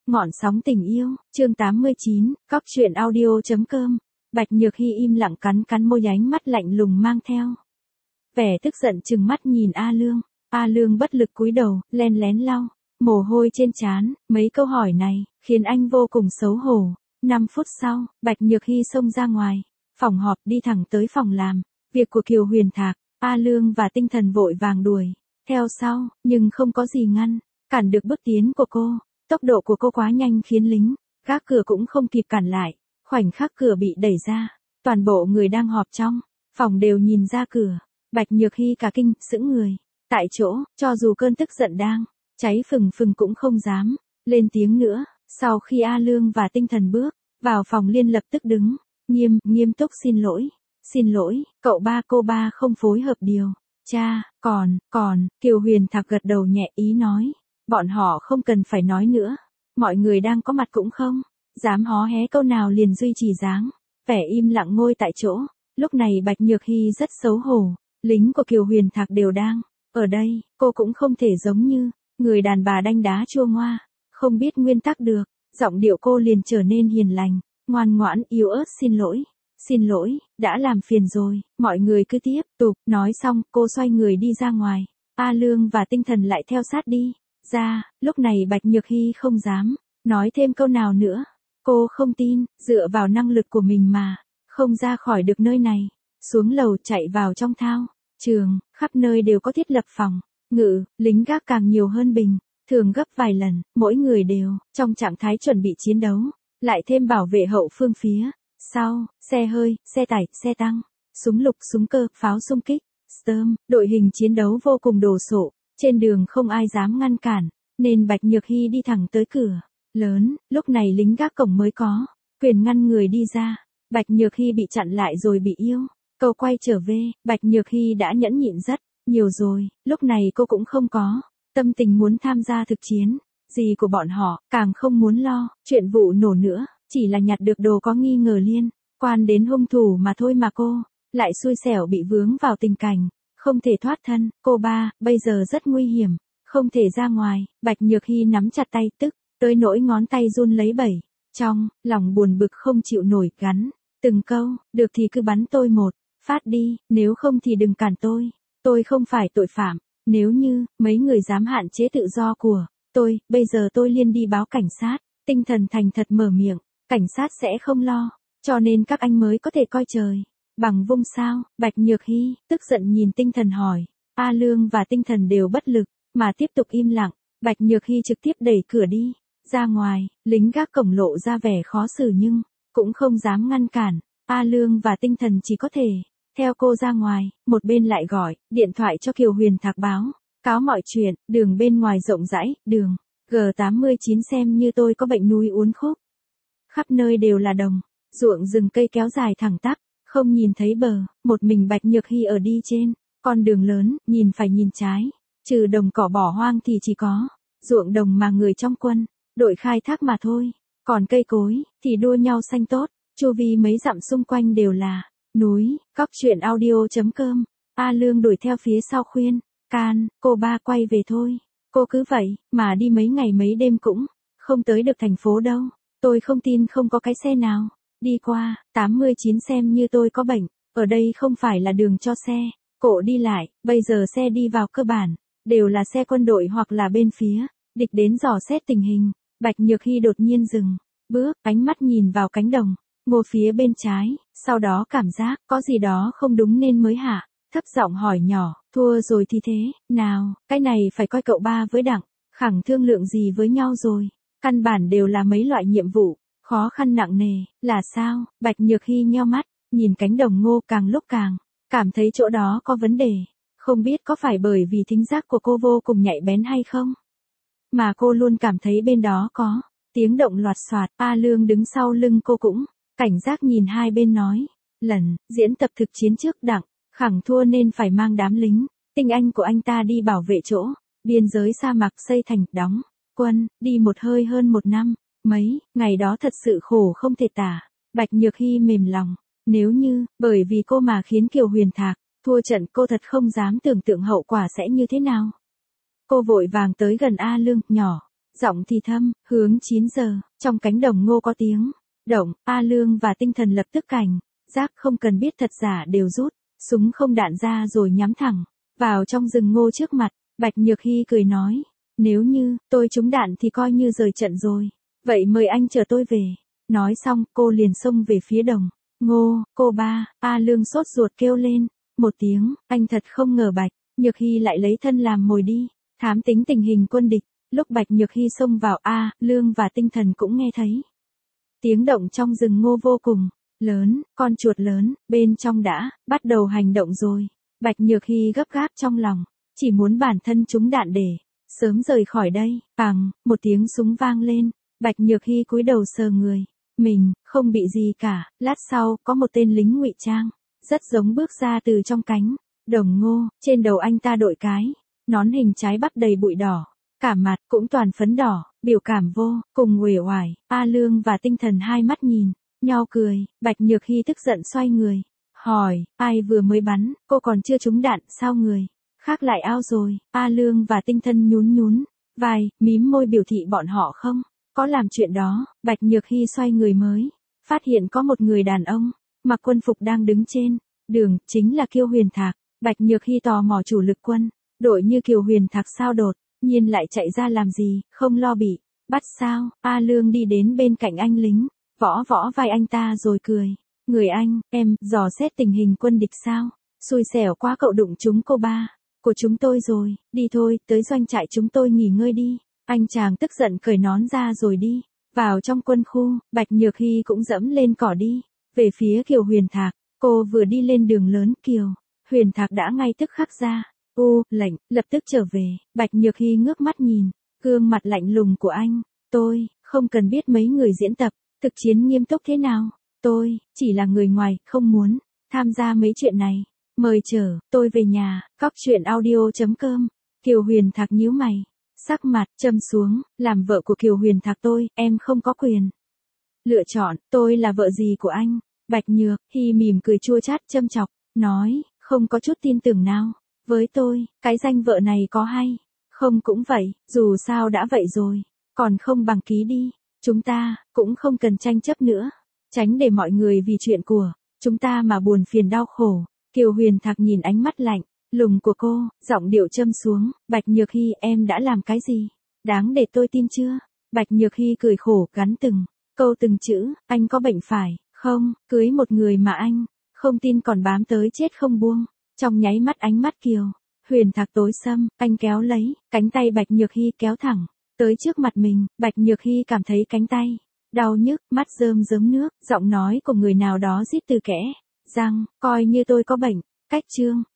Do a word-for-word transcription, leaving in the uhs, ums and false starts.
Ngọn sóng tình yêu, chương tám mươi chín, cóc truyện audio.com. Bạch Nhược Hy im lặng cắn cắn môi, ánh mắt lạnh lùng mang theo vẻ tức giận trừng mắt nhìn A Lương. A Lương bất lực cúi đầu, len lén lau mồ hôi trên trán. Mấy câu hỏi này khiến anh vô cùng xấu hổ. Năm phút sau, Bạch Nhược Hy xông ra ngoài phòng họp, đi thẳng tới phòng làm việc của Kiều Huyền Thạc. A Lương và Tinh Thần vội vàng đuổi theo sau, nhưng không có gì ngăn cản được bước tiến của cô. Tốc độ của cô quá nhanh khiến lính gác cửa cũng không kịp cản lại. Khoảnh khắc cửa bị đẩy ra, toàn bộ người đang họp trong phòng đều nhìn ra cửa. Bạch Nhược Hy cả kinh, sững người tại chỗ, cho dù cơn tức giận đang cháy phừng phừng cũng không dám lên tiếng nữa. Sau khi A Lương và Tinh Thần bước vào phòng, Liên lập tức đứng nghiêm, nghiêm túc xin lỗi. Xin lỗi, cậu ba cô ba không phối hợp điều tra, còn, còn, Kiều Huyền Thạc gật đầu nhẹ, ý nói bọn họ không cần phải nói nữa. Mọi người đang có mặt cũng không dám hó hé câu nào, liền duy trì dáng vẻ im lặng ngồi tại chỗ. Lúc này Bạch Nhược Hy rất xấu hổ, lính của Kiều Huyền Thạc đều đang ở đây, cô cũng không thể giống như người đàn bà đanh đá chua ngoa, không biết nguyên tắc được. Giọng điệu cô liền trở nên hiền lành, ngoan ngoãn, yếu ớt. Xin lỗi, xin lỗi, đã làm phiền rồi, mọi người cứ tiếp tục. Nói xong, cô xoay người đi ra ngoài. A Lương và Tinh Thần lại theo sát đi ra. Lúc này Bạch Nhược Hy không dám nói thêm câu nào nữa. Cô không tin, dựa vào năng lực của mình mà không ra khỏi được nơi này. Xuống lầu chạy vào trong thao trường, khắp nơi đều có thiết lập phòng ngự, lính gác càng nhiều hơn bình thường gấp vài lần, mỗi người đều trong trạng thái chuẩn bị chiến đấu, lại thêm bảo vệ hậu phương phía sau, xe hơi, xe tải, xe tăng, súng lục, súng cơ, pháo xung kích, Storm, đội hình chiến đấu vô cùng đồ sộ. Trên đường không ai dám ngăn cản, nên Bạch Nhược Hy đi thẳng tới cửa lớn. Lúc này lính gác cổng mới có quyền ngăn người đi ra. Bạch Nhược Hy bị chặn lại rồi bị yêu cầu quay trở về. Bạch Nhược Hy đã nhẫn nhịn rất nhiều rồi, lúc này cô cũng không có tâm tình muốn tham gia thực chiến gì của bọn họ, càng không muốn lo chuyện vụ nổ nữa, chỉ là nhặt được đồ có nghi ngờ liên quan đến hung thủ mà thôi mà cô lại xui xẻo bị vướng vào tình cảnh không thể thoát thân. Cô ba, bây giờ rất nguy hiểm, không thể ra ngoài. Bạch Nhược Hy nắm chặt tay, tức tới nỗi ngón tay run lấy bẩy. Trong lòng buồn bực không chịu nổi, gắn từng câu, được thì cứ bắn tôi một phát đi, nếu không thì đừng cản tôi. Tôi không phải tội phạm, nếu như mấy người dám hạn chế tự do của tôi, bây giờ tôi liên đi báo cảnh sát. Tinh Thần thành thật mở miệng, cảnh sát sẽ không lo, cho nên các anh mới có thể coi trời bằng vung sao. Bạch Nhược Hy tức giận nhìn Tinh Thần hỏi. A Lương và Tinh Thần đều bất lực mà tiếp tục im lặng. Bạch Nhược Hy trực tiếp đẩy cửa đi ra ngoài. Lính gác cổng lộ ra vẻ khó xử nhưng cũng không dám ngăn cản. A Lương và Tinh Thần chỉ có thể theo cô ra ngoài. Một bên lại gọi điện thoại cho Kiều Huyền Thạc báo cáo mọi chuyện. Đường bên ngoài rộng rãi, đường G tám mươi chín xem như tôi có bệnh núi uốn khúc. Khắp nơi đều là đồng ruộng, rừng cây kéo dài thẳng tắp, không nhìn thấy bờ. Một mình Bạch Nhược Hy ở đi trên con đường lớn, nhìn phải nhìn trái, trừ đồng cỏ bỏ hoang thì chỉ có ruộng đồng mà người trong quân đội khai thác mà thôi. Còn cây cối thì đua nhau xanh tốt, chu vi mấy dặm xung quanh đều là núi. Cóc truyện audio.com. A Lương đuổi theo phía sau khuyên can, cô ba quay về thôi. Cô cứ vậy mà đi mấy ngày mấy đêm cũng không tới được thành phố đâu. Tôi không tin không có cái xe nào đi qua. Tám mươi chín xem như tôi có bệnh, ở đây không phải là đường cho xe cộ đi lại. Bây giờ xe đi vào cơ bản đều là xe quân đội hoặc là bên phía địch đến dò xét tình hình. Bạch Nhược Hy đột nhiên dừng bước, ánh mắt nhìn vào cánh đồng ngô phía bên trái, sau đó cảm giác có gì đó không đúng nên mới hạ thấp giọng hỏi nhỏ, thua rồi thì thế nào? Cái này phải coi cậu ba với Đặng Khẳng thương lượng gì với nhau rồi. Căn bản đều là mấy loại nhiệm vụ khó khăn nặng nề. Là sao? Bạch Nhược Hy nheo mắt nhìn cánh đồng ngô, càng lúc càng cảm thấy chỗ đó có vấn đề. Không biết có phải bởi vì thính giác của cô vô cùng nhạy bén hay không, mà cô luôn cảm thấy bên đó có tiếng động loạt soạt. A Lương đứng sau lưng cô cũng cảnh giác nhìn hai bên, nói, lần diễn tập thực chiến trước Đặng Khẳng thua nên phải mang đám lính tinh anh của anh ta đi bảo vệ chỗ biên giới sa mạc xây thành đóng quân, đi một hơi hơn một năm. Mấy ngày đó thật sự khổ không thể tả. Bạch Nhược Hy mềm lòng, nếu như bởi vì cô mà khiến Kiều Huyền Thạc thua trận, cô thật không dám tưởng tượng hậu quả sẽ như thế nào. Cô vội vàng tới gần A Lương, nhỏ Giọng thì thâm, hướng chín giờ, trong cánh đồng ngô có tiếng động, A Lương và Tinh Thần lập tức cảnh giác, không cần biết thật giả đều rút súng không đạn ra rồi nhắm thẳng vào trong rừng ngô trước mặt. Bạch Nhược Hy cười nói, nếu như tôi trúng đạn thì coi như rời trận rồi, vậy mời anh chờ tôi về. Nói xong, cô liền xông về phía đồng ngô. Cô ba. A Lương sốt ruột kêu lên một tiếng, anh thật không ngờ Bạch Nhược Hy lại lấy thân làm mồi đi thám tính tình hình quân địch. Lúc Bạch Nhược Hy xông vào, A Lương và Tinh Thần cũng nghe thấy tiếng động trong rừng ngô vô cùng lớn, con chuột lớn bên trong đã bắt đầu hành động rồi. Bạch Nhược Hy gấp gáp trong lòng, chỉ muốn bản thân trúng đạn để sớm rời khỏi đây. Bằng một tiếng súng vang lên, Bạch Nhược Hy cúi đầu sờ người mình, không bị gì cả. Lát sau, có một tên lính ngụy trang rất giống bước ra từ trong cánh đồng ngô. Trên đầu anh ta đội cái nón hình trái bắp đầy bụi đỏ, cả mặt cũng toàn phấn đỏ, biểu cảm vô cùng uể oải. A Lương và Tinh Thần hai mắt nhìn nhau cười. Bạch Nhược Hy tức giận xoay người hỏi, ai vừa mới bắn, cô còn chưa trúng đạn sao người khác lại ao rồi? A Lương và Tinh Thần nhún nhún vai, mím môi biểu thị bọn họ không có làm chuyện đó. Bạch Nhược Hy xoay người mới phát hiện có một người đàn ông mặc quân phục đang đứng trên đường, chính là Kiều Huyền Thạc. Bạch Nhược Hy tò mò chủ lực quân đội như Kiều Huyền Thạc sao đột nhiên lại chạy ra làm gì, không lo bị bắt sao? A Lương đi đến bên cạnh anh lính, võ võ vai anh ta rồi cười, người anh, em dò xét tình hình quân địch sao? Xui xẻo quá, cậu đụng trúng cô ba của chúng tôi rồi. Đi thôi, tới doanh trại chúng tôi nghỉ ngơi đi. Anh chàng tức giận cởi nón ra rồi đi vào trong quân khu. Bạch Nhược Hy cũng dẫm lên cỏ đi về phía Kiều Huyền Thạc. Cô vừa đi lên đường lớn, Kiều Huyền Thạc đã ngay tức khắc ra u lệnh lập tức trở về. Bạch Nhược Hy ngước mắt nhìn gương mặt lạnh lùng của anh, tôi không cần biết mấy người diễn tập thực chiến nghiêm túc thế nào, tôi chỉ là người ngoài, không muốn tham gia mấy chuyện này, mời chở tôi về nhà. Cóc truyện audio chấm com. Kiều Huyền Thạc nhíu mày, sắc mặt trầm xuống, làm vợ của Kiều Huyền Thạc tôi, em không có quyền lựa chọn, tôi là vợ gì của anh? Bạch Nhược Hy mỉm cười chua chát châm chọc, nói, không có chút tin tưởng nào với tôi, cái danh vợ này có hay không cũng vậy, dù sao đã vậy rồi, còn không bằng ký đi, chúng ta cũng không cần tranh chấp nữa, tránh để mọi người vì chuyện của chúng ta mà buồn phiền đau khổ. Kiều Huyền Thạc nhìn ánh mắt lạnh lùng của cô, giọng điệu châm xuống, Bạch Nhược Hy, em đã làm cái gì đáng để tôi tin chưa? Bạch Nhược Hy cười khổ, gắn từng câu từng chữ, anh có bệnh phải không? Cưới một người mà anh không tin còn bám tới chết không buông. Trong nháy mắt ánh mắt Kiều Huyền Thạc tối sầm, anh kéo lấy cánh tay Bạch Nhược Hy kéo thẳng tới trước mặt mình. Bạch Nhược Hy cảm thấy cánh tay đau nhức, mắt rơm rớm nước, giọng nói của người nào đó rít từ kẽ răng, coi như tôi có bệnh. Cách chương